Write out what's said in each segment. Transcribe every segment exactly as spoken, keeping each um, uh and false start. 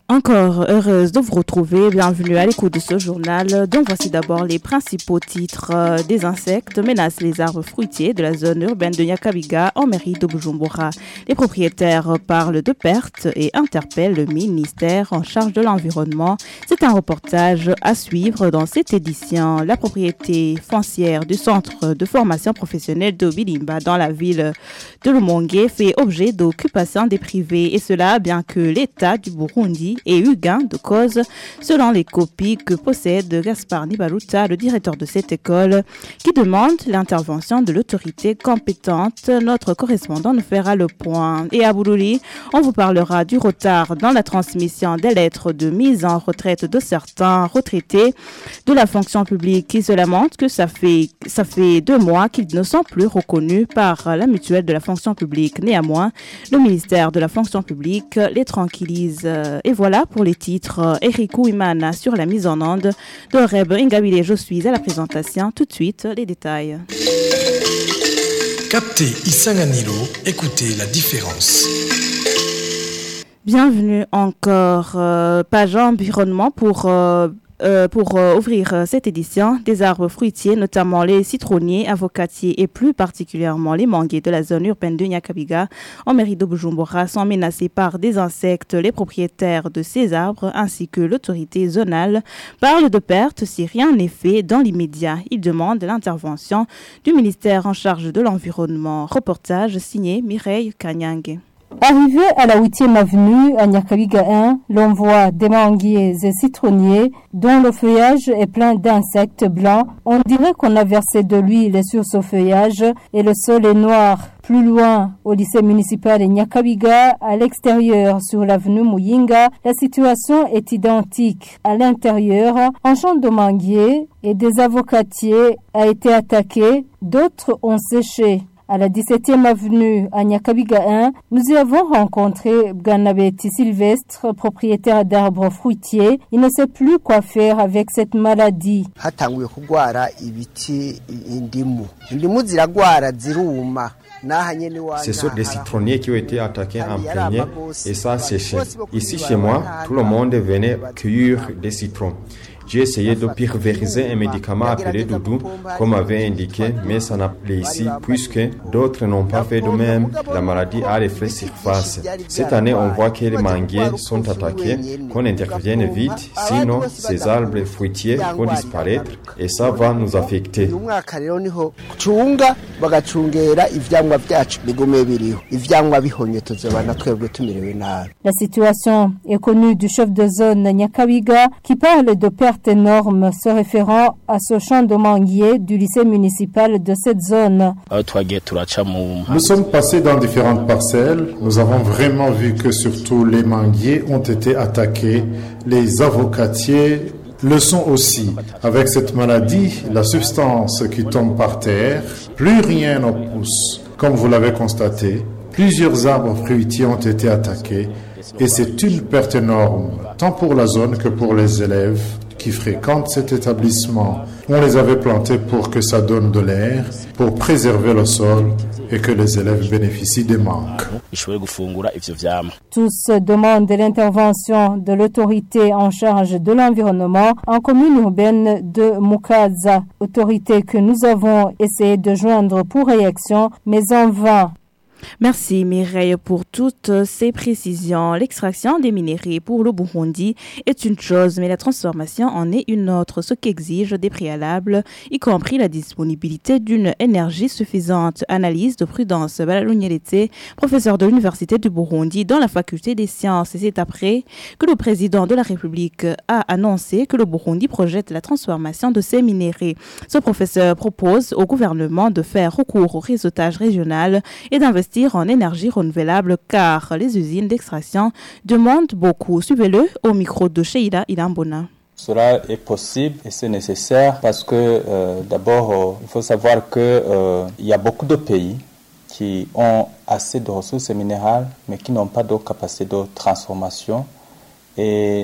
Encore heureuse de vous retrouver, bienvenue à l'écoute de ce journal. Donc voici d'abord les principaux titres. Euh, des insectes menacent les arbres fruitiers de la zone urbaine de Nyakabiga en mairie de Bujumbura. Les propriétaires parlent de pertes et interpellent le ministère en charge de l'environnement. C'est un reportage à suivre dans cette édition. La propriété foncière du centre de formation professionnelle de Bilimba dans la ville de Lumongue fait objet d'occupation des privés et cela bien que l'État du Burundi ait eu gain de cause selon les copies que possède Gaspard Nibaluta, le directeur de cette école, qui demande l'intervention de l'autorité compétente. Notre correspondant nous fera le point. Et à Boulouli, on vous parlera du retard dans la transmission des lettres de mise en retraite de certains retraités de la fonction publique qui se lamentent que ça fait, ça fait deux mois qu'ils ne sont plus reconnus par la mutuelle de la fonction publique. Néanmoins, le ministère de la fonction publique les tranquillise. Et voilà pour les titres. Eric Ouimana sur la mise en onde de Reb Ingabile. Je suis à la présentation. Tout de suite, les détails. Captez Isanganilo, écoutez la différence. Bienvenue encore. Euh, page environnement pour... Euh, Euh, pour euh, ouvrir euh, cette édition, des arbres fruitiers, notamment les citronniers, avocatiers et plus particulièrement les manguiers de la zone urbaine de Nyakabiga en mairie de Bujumbura sont menacés par des insectes. Les propriétaires de ces arbres ainsi que l'autorité zonale parlent de pertes si rien n'est fait dans l'immédiat. Ils demandent l'intervention du ministère en charge de l'environnement. Reportage signé Mireille Kanyange. Arrivé à la huitième avenue, à Nyakabiga un, l'on voit des manguiers et citronniers dont le feuillage est plein d'insectes blancs. On dirait qu'on a versé de l'huile sur ce feuillage et le sol est noir. Plus loin, au lycée municipal de Nyakabiga, à l'extérieur sur l'avenue Muyinga, la situation est identique. À l'intérieur, un champ de manguiers et des avocatiers a été attaqué, d'autres ont séché. À la dix-septième avenue, à Nyakabiga un, nous y avons rencontré Bganabeti Sylvestre, propriétaire d'arbres fruitiers. Il ne sait plus quoi faire avec cette maladie. Ce sont des citronniers qui ont été attaqués en premier et ça a séché. Ici chez moi, tout le monde venait cueillir des citrons. J'ai essayé de pulvériser un médicament appelé Doudou, comme avait indiqué, mais ça n'a pas ici, puisque d'autres n'ont pas fait de même. La maladie a l'effet surface. Cette année, on voit que les manguiers sont attaqués, qu'on intervienne vite, sinon ces arbres fruitiers vont disparaître et ça va nous affecter. La situation est connue du chef de zone Nyakabiga qui parle de pertes énormes se référant à ce champ de manguiers du lycée municipal de cette zone. Nous sommes passés dans différentes parcelles. Nous avons vraiment vu que surtout les manguiers ont été attaqués, les avocatiers le sont aussi. Avec cette maladie, la substance qui tombe par terre, plus rien ne pousse. Comme vous l'avez constaté, plusieurs arbres fruitiers ont été attaqués et c'est une perte énorme, tant pour la zone que pour les élèves qui fréquentent cet établissement. On les avait plantés pour que ça donne de l'air, pour préserver le sol et que les élèves bénéficient des mangues. Tous demandent l'intervention de l'autorité en charge de l'environnement en commune urbaine de Mukaza, autorité que nous avons essayé de joindre pour réaction, mais en vain. Merci Mireille pour toutes ces précisions. L'extraction des minerais pour le Burundi est une chose, mais la transformation en est une autre, ce qui exige des préalables, y compris la disponibilité d'une énergie suffisante. Analyse de Prudence Balalunyelete, professeur de l'Université du Burundi dans la faculté des sciences. Et c'est après que le président de la République a annoncé que le Burundi projette la transformation de ces minerais. Ce professeur propose au gouvernement de faire recours au réseautage régional et d'investir en énergie renouvelable car les usines d'extraction demandent beaucoup. Suivez-le au micro de Sheila Ilambona. Cela est possible et c'est nécessaire parce que euh, d'abord euh, il faut savoir que euh, il y a beaucoup de pays qui ont assez de ressources minérales mais qui n'ont pas de capacité de transformation et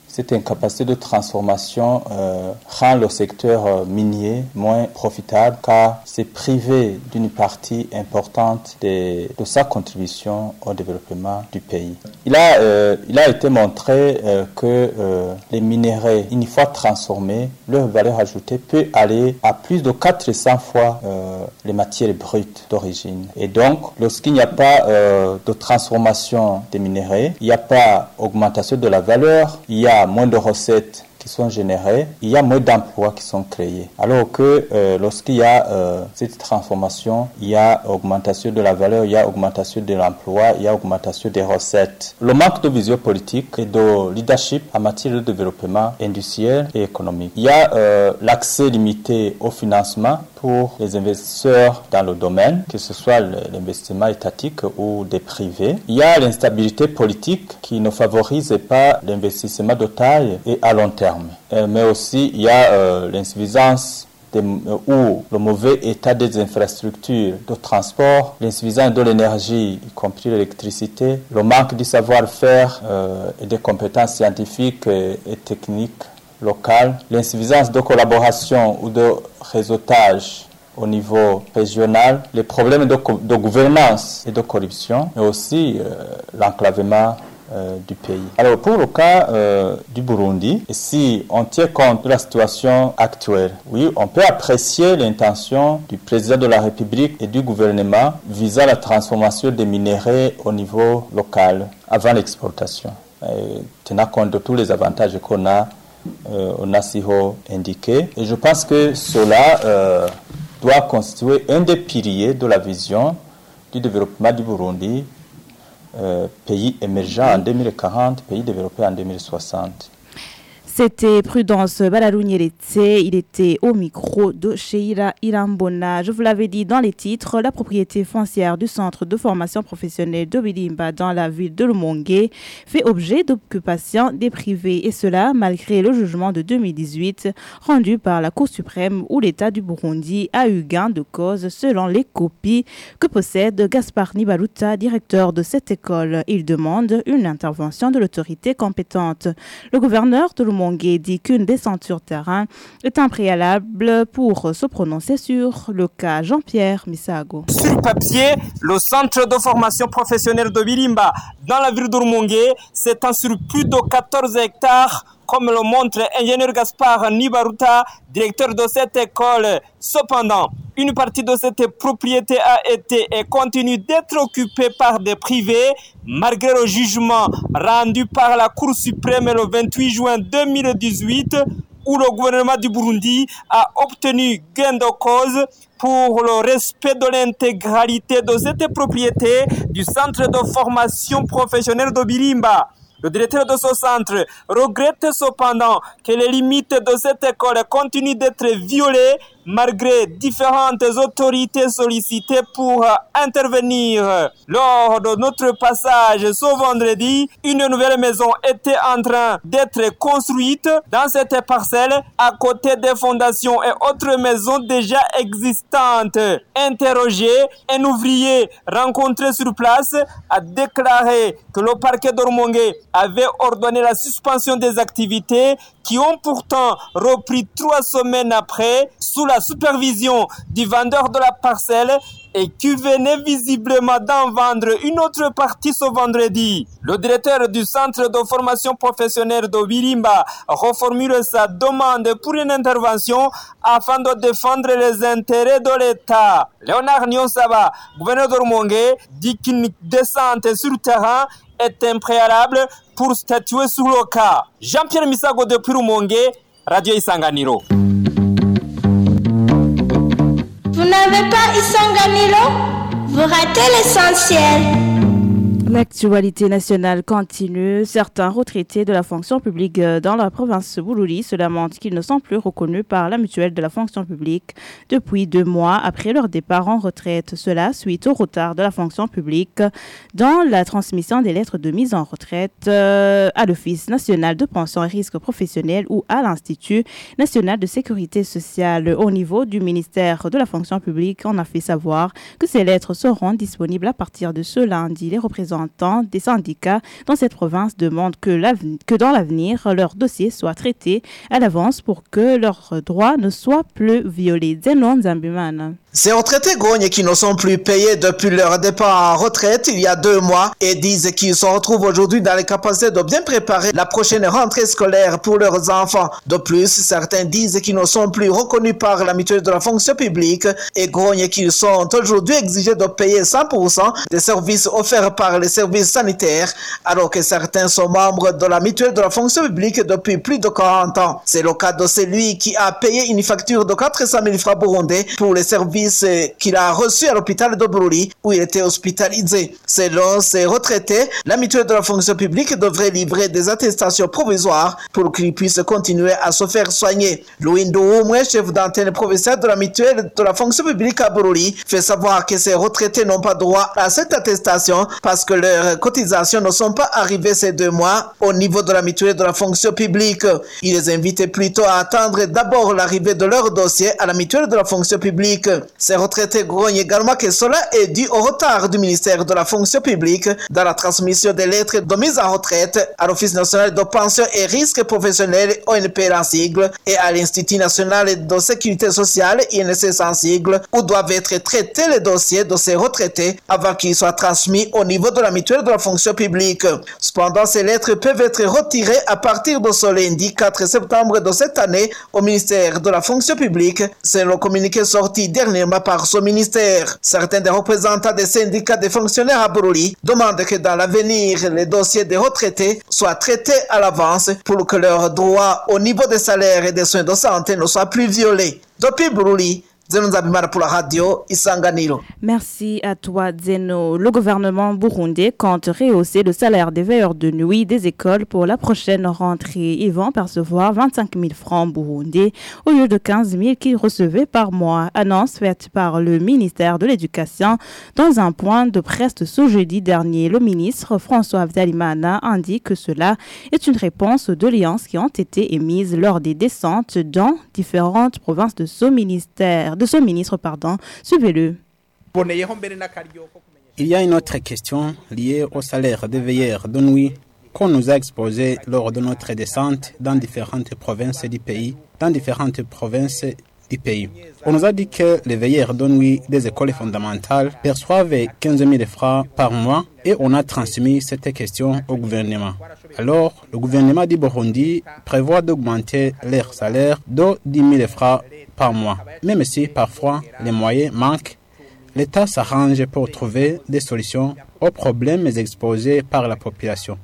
Cette incapacité de transformation euh, rend le secteur euh, minier moins profitable car c'est privé d'une partie importante de, de sa contribution au développement du pays. Il a, euh, il a été montré euh, que euh, les minerais, une fois transformés, leur valeur ajoutée peut aller à plus de quatre cents fois euh, les matières brutes d'origine. Et donc, lorsqu'il n'y a pas euh, de transformation des minerais, il n'y a pas augmentation de la valeur, il y a moins de recettes qui sont générées, il y a moins d'emplois qui sont créés. Alors que euh, lorsqu'il y a euh, cette transformation, il y a augmentation de la valeur, il y a augmentation de l'emploi, il y a augmentation des recettes. Le manque de vision politique et de leadership en matière de développement industriel et économique. Il y a euh, l'accès limité au financement pour les investisseurs dans le domaine, que ce soit l'investissement étatique ou des privés. Il y a l'instabilité politique qui ne favorise pas l'investissement de taille et à long terme. Euh, mais aussi, il y a euh, l'insuffisance des, euh, ou le mauvais état des infrastructures de transport, l'insuffisance de l'énergie, y compris l'électricité, le manque du savoir-faire euh, et des compétences scientifiques et, et techniques locales, l'insuffisance de collaboration ou de réseautage au niveau régional, les problèmes de, de gouvernance et de corruption, mais aussi euh, l'enclavement euh, du pays. Alors pour le cas euh, du Burundi, si on tient compte de la situation actuelle, oui, on peut apprécier l'intention du président de la République et du gouvernement visant la transformation des minerais au niveau local avant l'exportation, et tenant compte de tous les avantages qu'on a Euh, on a si haut indiqué. Et je pense que cela euh, doit constituer un des piliers de la vision du développement du Burundi, euh, pays émergent en deux mille quarante, pays développé en deux mille soixante. C'était Prudence Balalounyeretse, il était au micro de Sheila Irambona. Je vous l'avais dit dans les titres, la propriété foncière du centre de formation professionnelle de Bilimba dans la ville de Lumongue fait objet d'occupation des privés, et cela malgré le jugement de deux mille dix-huit rendu par la Cour suprême où l'État du Burundi a eu gain de cause selon les copies que possède Gaspard Nibaluta, directeur de cette école. Il demande une intervention de l'autorité compétente. Le gouverneur de Lumongue dit qu'une descente sur terrain est un préalable pour se prononcer sur le cas. Jean-Pierre Misago. Sur papier, le centre de formation professionnelle de Bilimba dans la ville de Rumongue s'étend sur plus de quatorze hectares, comme le montre ingénieur Gaspard Nibaruta, directeur de cette école. Cependant, une partie de cette propriété a été et continue d'être occupée par des privés, malgré le jugement rendu par la Cour suprême le vingt-huit juin deux mille dix-huit, où le gouvernement du Burundi a obtenu gain de cause pour le respect de l'intégralité de cette propriété du centre de formation professionnelle de Bilimba. Le directeur de ce centre regrette cependant que les limites de cette école continuent d'être violées malgré différentes autorités sollicitées pour intervenir. Lors de notre passage ce vendredi, une nouvelle maison était en train d'être construite dans cette parcelle à côté des fondations et autres maisons déjà existantes. Interrogé, un ouvrier rencontré sur place a déclaré que le parquet de Rumongue avait ordonné la suspension des activités qui ont pourtant repris trois semaines après sous la supervision du vendeur de la parcelle et qui venait visiblement d'en vendre une autre partie ce vendredi. Le directeur du centre de formation professionnelle de Bilimba reformule sa demande pour une intervention afin de défendre les intérêts de l'État. Léonard Nyonsaba, gouverneur de Rumongue, dit qu'une descente sur le terrain est un préalable pour statuer sur le cas. Jean-Pierre Misago depuis Rumongue, Radio Isanganiro. Vous n'avez pas Isanganiro? Vous ratez l'essentiel. L'actualité nationale continue. Certains retraités de la fonction publique dans la province de Bururi se lamentent qu'ils ne sont plus reconnus par la mutuelle de la fonction publique depuis deux mois après leur départ en retraite. Cela suite au retard de la fonction publique dans la transmission des lettres de mise en retraite à l'Office national de pension et risques professionnels ou à l'Institut national de sécurité sociale. Au niveau du ministère de la fonction publique, on a fait savoir que ces lettres seront disponibles à partir de ce lundi. Les représentants représentants des syndicats dans cette province demandent que, que dans l'avenir, leurs dossiers soient traités à l'avance pour que leurs droits ne soient plus violés. Zenon Zambimana. Ces retraités Gogne qui ne sont plus payés depuis leur départ en retraite il y a deux mois et disent qu'ils se retrouvent aujourd'hui dans les capacités de bien préparer la prochaine rentrée scolaire pour leurs enfants. De plus, certains disent qu'ils ne sont plus reconnus par la mutuelle de la fonction publique et Gogne qu'ils sont aujourd'hui exigés de payer cent pour cent des services offerts par les services sanitaires alors que certains sont membres de la mutuelle de la fonction publique depuis plus de quarante ans. C'est le cas de celui qui a payé une facture de quatre cent mille francs burundais pour les services qu'il a reçu à l'hôpital de Bururi où il était hospitalisé. Selon ces retraités, la mutuelle de la fonction publique devrait livrer des attestations provisoires pour qu'ils puissent continuer à se faire soigner. Louis Ndououmwe, chef d'antenne provinciale de la mutuelle de la fonction publique à Bururi, fait savoir que ces retraités n'ont pas droit à cette attestation parce que leurs cotisations ne sont pas arrivées ces deux mois au niveau de la mutuelle de la fonction publique. Il les invite plutôt à attendre d'abord l'arrivée de leur dossier à la mutuelle de la fonction publique. Ces retraités grognent également que cela est dû au retard du ministère de la fonction publique dans la transmission des lettres de mise en retraite à l'Office national de pension et risques professionnels O N P en sigle et à l'Institut national de sécurité sociale I N S S en sigle où doivent être traités les dossiers de ces retraités avant qu'ils soient transmis au niveau de la mutuelle de la fonction publique. Cependant, ces lettres peuvent être retirées à partir de ce lundi quatre septembre de cette année au ministère de la fonction publique. C'est le communiqué sorti dernièrement par ce ministère. Certains des représentants des syndicats des fonctionnaires à Bururi demandent que dans l'avenir, les dossiers des retraités soient traités à l'avance pour que leurs droits au niveau des salaires et des soins de santé ne soient plus violés. Depuis Bururi, Zeno Nzabimana pour la radio Isanganiro. Merci à toi Zeno. Le gouvernement burundais compte rehausser le salaire des veilleurs de nuit des écoles pour la prochaine rentrée. Ils vont percevoir vingt-cinq mille francs burundais au lieu de quinze mille qu'ils recevaient par mois. Annonce faite par le ministère de l'Éducation dans un point de presse ce jeudi dernier. Le ministre François Vdalimana indique que cela est une réponse aux doléances qui ont été émises lors des descentes dans différentes provinces de ce ministère. de ce ministre, pardon. Suivez-le. Il y a une autre question liée au salaire des veilleurs de nuit qu'on nous a exposé lors de notre descente dans différentes provinces du pays, dans différentes provinces du pays. On nous a dit que les veilleurs de nuit des écoles fondamentales perçoivent quinze mille francs par mois et on a transmis cette question au gouvernement. Alors, le gouvernement du Burundi prévoit d'augmenter leur salaire de dix mille francs par mois. Même si parfois les moyens manquent, l'État s'arrange pour trouver des solutions aux problèmes exposés par la population.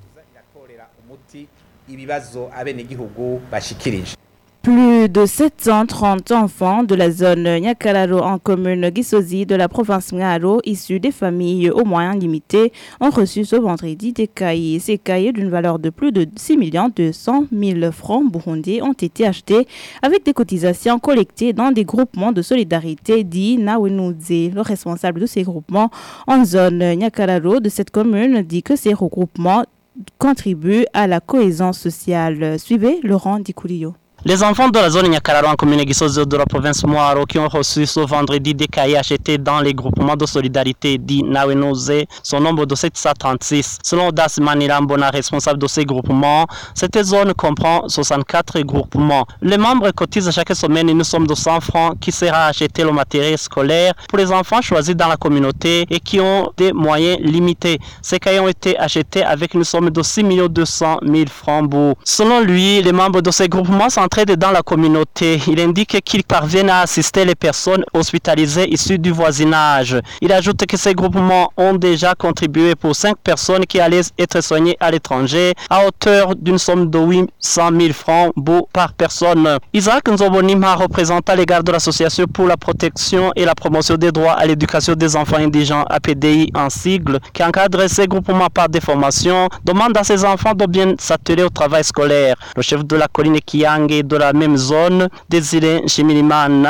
Plus de sept cent trente enfants de la zone Nyakalaro en commune Gisozi de la province Ngaro, issus des familles aux moyens limités, ont reçu ce vendredi des cahiers. Ces cahiers d'une valeur de plus de six millions deux cent mille francs burundais ont été achetés avec des cotisations collectées dans des groupements de solidarité dits Nawenudze. Le responsable de ces groupements en zone Nyakalaro de cette commune dit que ces regroupements contribuent à la cohésion sociale. Suivez Laurent Dikoulio. Les enfants de la zone Nyakalaro en commune Gisozi de la province Mwaro qui ont reçu ce vendredi des cahiers achetés dans les groupements de solidarité dits Nawenudze sont au nombre de sept cent trente-six. Selon Das Manilambona, responsable de ces groupements, cette zone comprend soixante-quatre groupements. Les membres cotisent chaque semaine une somme de cent francs qui sera achetée le matériel scolaire pour les enfants choisis dans la communauté et qui ont des moyens limités. Ces cahiers ont été achetés avec une somme de six millions deux cent mille francs. Selon lui, les membres de ces groupements sont dans la communauté. Il indique qu'ils parviennent à assister les personnes hospitalisées issues du voisinage. Il ajoute que ces groupements ont déjà contribué pour cinq personnes qui allaient être soignées à l'étranger à hauteur d'une somme de huit cent mille francs par personne. Isaac Nzobonima, représentant les gardes de l'association pour la protection et la promotion des droits à l'éducation des enfants indigents A P D I en sigle, qui encadre ces groupements par des formations, demande à ces enfants de bien s'atteler au travail scolaire. Le chef de la colline Kiyange de la même zone, Désiré Chimilimana,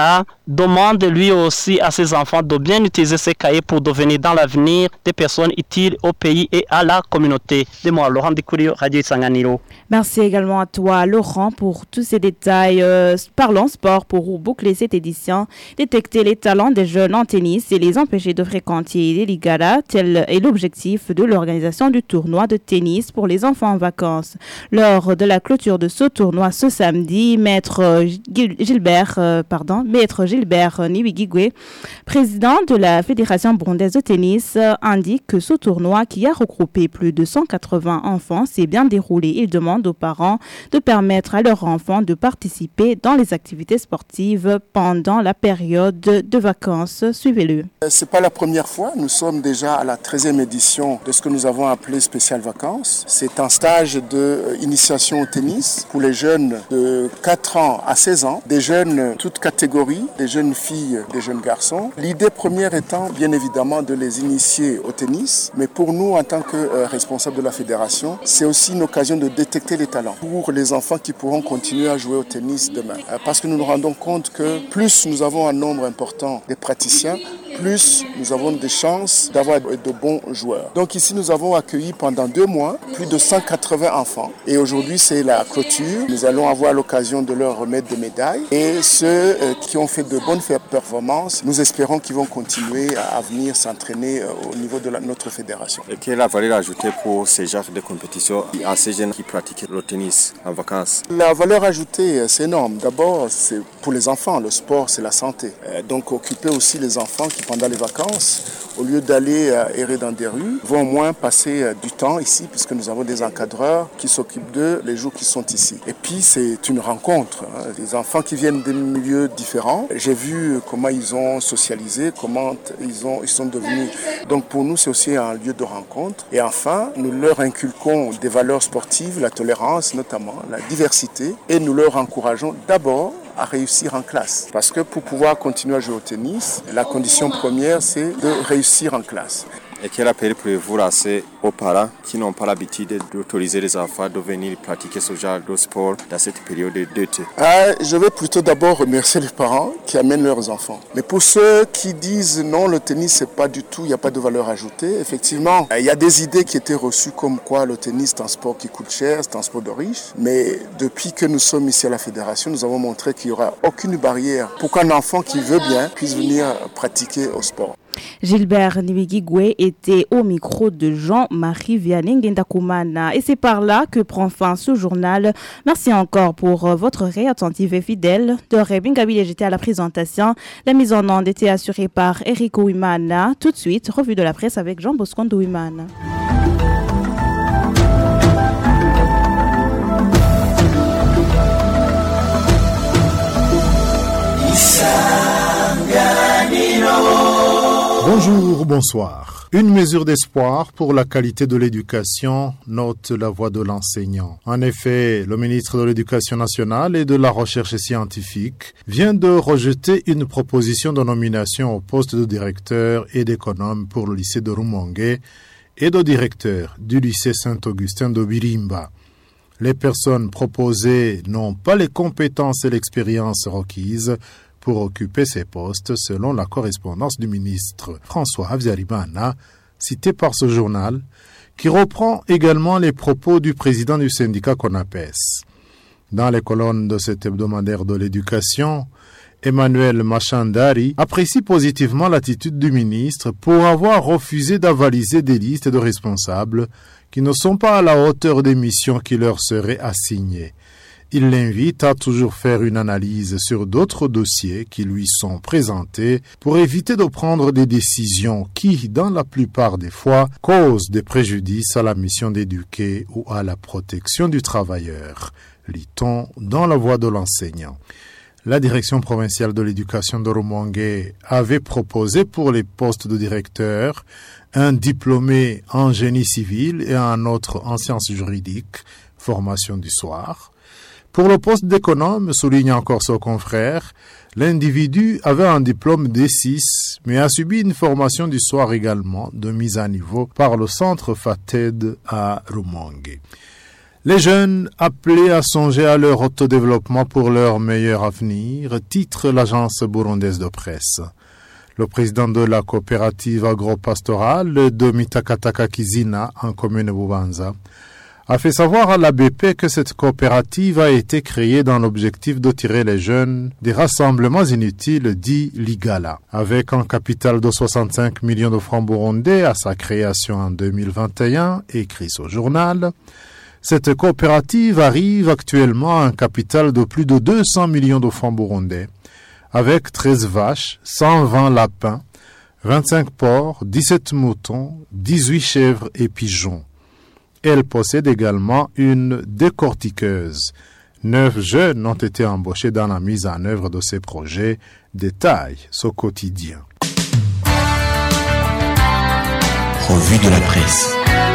demande lui aussi à ses enfants de bien utiliser ces cahiers pour devenir dans l'avenir des personnes utiles au pays et à la communauté. De moi, Laurent Dikourio, Radio Isanganiro. Merci également à toi, Laurent, pour tous ces détails. Euh, parlons sport pour boucler cette édition. Détecter les talents des jeunes en tennis et les empêcher de fréquenter les ligalas, tel est l'objectif de l'organisation du tournoi de tennis pour les enfants en vacances. Lors de la clôture de ce tournoi ce samedi, Maître Gilbert, euh, pardon, Maître Gilbert Niwigigwe, président de la Fédération burundaise de tennis, euh, indique que ce tournoi, qui a regroupé plus de cent quatre-vingts enfants, s'est bien déroulé. Il demande aux parents de permettre à leurs enfants de participer dans les activités sportives pendant la période de vacances. Suivez-le. C'est pas la première fois. Nous sommes déjà à la treizième édition de ce que nous avons appelé Spécial Vacances. C'est un stage d'initiation au tennis pour les jeunes de quatre ans à seize ans, des jeunes toutes catégories, des jeunes filles, des jeunes garçons. L'idée première étant bien évidemment de les initier au tennis, mais pour nous en tant que euh, responsables de la fédération, c'est aussi une occasion de détecter les talents pour les enfants qui pourront continuer à jouer au tennis demain. Euh, parce que nous nous rendons compte que plus nous avons un nombre important de praticiens, plus nous avons des chances d'avoir de bons joueurs. Donc ici, nous avons accueilli pendant deux mois plus de cent quatre-vingts enfants. Et aujourd'hui, c'est la clôture. Nous allons avoir l'occasion de leur remettre des médailles. Et ceux euh, qui ont fait de bonnes performances, nous espérons qu'ils vont continuer à, à venir s'entraîner euh, au niveau de la, notre fédération. Et quelle est la valeur ajoutée pour ces genres de compétitions à ces jeunes qui pratiquent le tennis en vacances? La valeur ajoutée, c'est énorme. D'abord, c'est pour les enfants. Le sport, c'est la santé. Euh, donc, occuper aussi les enfants qui pendant les vacances, au lieu d'aller euh, errer dans des rues, vont au moins passer euh, du temps ici, puisque nous avons des encadreurs qui s'occupent d'eux les jours qu'ils sont ici. Et puis c'est une rencontre, hein, des enfants qui viennent de milieux différents. J'ai vu comment ils ont socialisé, comment ils, ont, ils sont devenus. Donc pour nous, c'est aussi un lieu de rencontre. Et enfin, nous leur inculquons des valeurs sportives, la tolérance notamment, la diversité, et nous leur encourageons d'abord à réussir en classe. Parce que pour pouvoir continuer à jouer au tennis, la condition première, c'est de réussir en classe. Et quel appel pouvez-vous lancer aux parents qui n'ont pas l'habitude d'autoriser les enfants de venir pratiquer ce genre de sport dans cette période d'été? euh, Je vais plutôt d'abord remercier les parents qui amènent leurs enfants. Mais pour ceux qui disent non, le tennis, c'est pas du tout, il n'y a pas de valeur ajoutée, effectivement, il y a des idées qui étaient reçues comme quoi le tennis, c'est un sport qui coûte cher, c'est un sport de riches. Mais depuis que nous sommes ici à la fédération, nous avons montré qu'il n'y aura aucune barrière pour qu'un enfant qui veut bien puisse venir pratiquer au sport. Gilbert Niwigigwe était au micro de Jean-Marie Vianney Ngendakumana. Et c'est par là que prend fin ce journal. Merci encore pour votre réattentive et fidèle. Doré Bingabile, j'étais à la présentation. La mise en onde était assurée par Eric Ouimana. Tout de suite, revue de la presse avec Jean Bosco Ouimana. Bonjour, bonsoir. Une mesure d'espoir pour la qualité de l'éducation, note la voix de l'enseignant. En effet, le ministre de l'Éducation nationale et de la recherche scientifique vient de rejeter une proposition de nomination au poste de directeur et d'économe pour le lycée de Rumongue et de directeur du lycée Saint-Augustin de Birimba. Les personnes proposées n'ont pas les compétences et l'expérience requises pour occuper ces postes, selon la correspondance du ministre François Habyarimana, cité par ce journal, qui reprend également les propos du président du syndicat CONAPES. Dans les colonnes de cet hebdomadaire de l'éducation, Emmanuel Machandari apprécie positivement l'attitude du ministre pour avoir refusé d'avaliser des listes de responsables qui ne sont pas à la hauteur des missions qui leur seraient assignées. Il l'invite à toujours faire une analyse sur d'autres dossiers qui lui sont présentés pour éviter de prendre des décisions qui, dans la plupart des fois, causent des préjudices à la mission d'éduquer ou à la protection du travailleur, lit-on dans la voix de l'enseignant. La direction provinciale de l'éducation de Rumongue avait proposé pour les postes de directeur un diplômé en génie civil et un autre en sciences juridiques, formation du soir. Pour le poste d'économe, souligne encore son confrère, l'individu avait un diplôme D six, mais a subi une formation du soir également de mise à niveau par le centre FATED à Rumongue. Les jeunes appelés à songer à leur autodéveloppement pour leur meilleur avenir, titre l'agence burundaise de presse. Le président de la coopérative agro-pastorale de Mitakataka Kizina en commune Bubanza a fait savoir à l'A B P que cette coopérative a été créée dans l'objectif de tirer les jeunes des rassemblements inutiles dits Ligala. Avec un capital de soixante-cinq millions de francs burundais à sa création en deux mille vingt et un, écrit ce journal, cette coopérative arrive actuellement à un capital de plus de deux cents millions de francs burundais, avec treize vaches, cent vingt lapins, vingt-cinq porcs, dix-sept moutons, dix-huit chèvres et pigeons. Elle possède également une décortiqueuse. Neuf jeunes ont été embauchés dans la mise en œuvre de ces projets, détaille ce quotidien. Revue de la presse.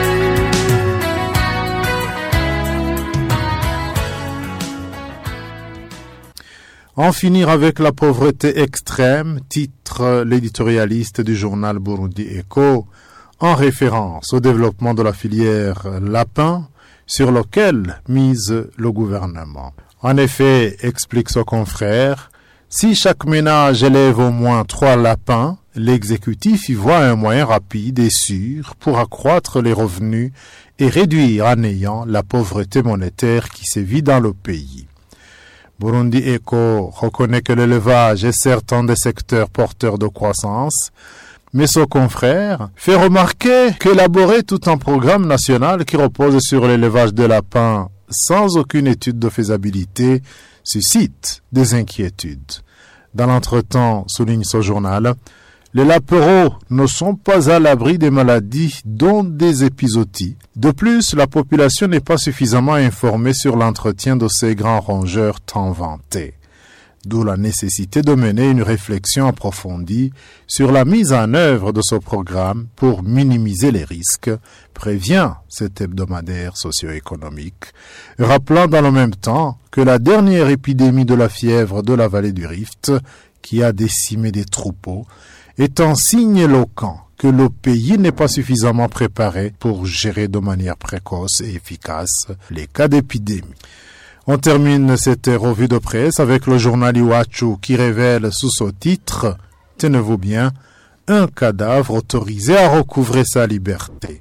En finir avec la pauvreté extrême, titre l'éditorialiste du journal Burundi Echo, en référence au développement de la filière lapin sur lequel mise le gouvernement. En effet, explique son confrère, si chaque ménage élève au moins trois lapins, l'exécutif y voit un moyen rapide et sûr pour accroître les revenus et réduire en néant la pauvreté monétaire qui sévit dans le pays. Burundi Echo reconnaît que l'élevage est certes un des secteurs porteurs de croissance, mais son confrère fait remarquer qu'élaborer tout un programme national qui repose sur l'élevage de lapins sans aucune étude de faisabilité suscite des inquiétudes. Dans l'entretemps, souligne ce journal, les lapereaux ne sont pas à l'abri des maladies dont des épizooties. De plus, la population n'est pas suffisamment informée sur l'entretien de ces grands rongeurs tant vantés. D'où la nécessité de mener une réflexion approfondie sur la mise en œuvre de ce programme pour minimiser les risques, prévient cet hebdomadaire socio-économique, rappelant dans le même temps que la dernière épidémie de la fièvre de la vallée du Rift, qui a décimé des troupeaux, est un signe éloquent que le pays n'est pas suffisamment préparé pour gérer de manière précoce et efficace les cas d'épidémie. On termine cette revue de presse avec le journal Iwachu qui révèle sous ce titre, tenez-vous bien, un cadavre autorisé à recouvrer sa liberté.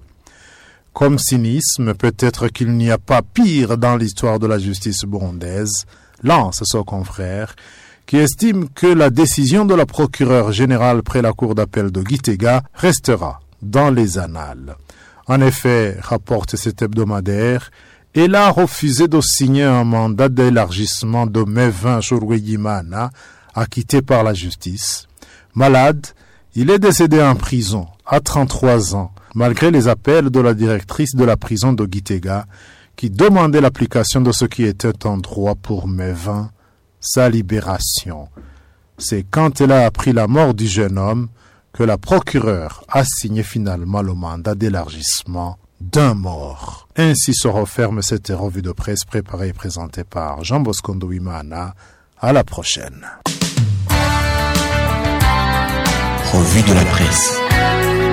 Comme cynisme, peut-être qu'il n'y a pas pire dans l'histoire de la justice burundaise, lance son confrère, qui estime que la décision de la procureure générale près la cour d'appel de Gitega restera dans les annales. En effet, rapporte cet hebdomadaire, elle a refusé de signer un mandat d'élargissement de Mevin Chorweyimana, acquitté par la justice. Malade, il est décédé en prison à trente-trois ans, malgré les appels de la directrice de la prison de Gitega, qui demandait l'application de ce qui était un droit pour Mevin, sa libération. C'est quand elle a appris la mort du jeune homme que la procureure a signé finalement le mandat d'élargissement d'un mort. Ainsi se referme cette revue de presse préparée et présentée par Jean Bosco Ndouimana. À la prochaine. Revue de la presse.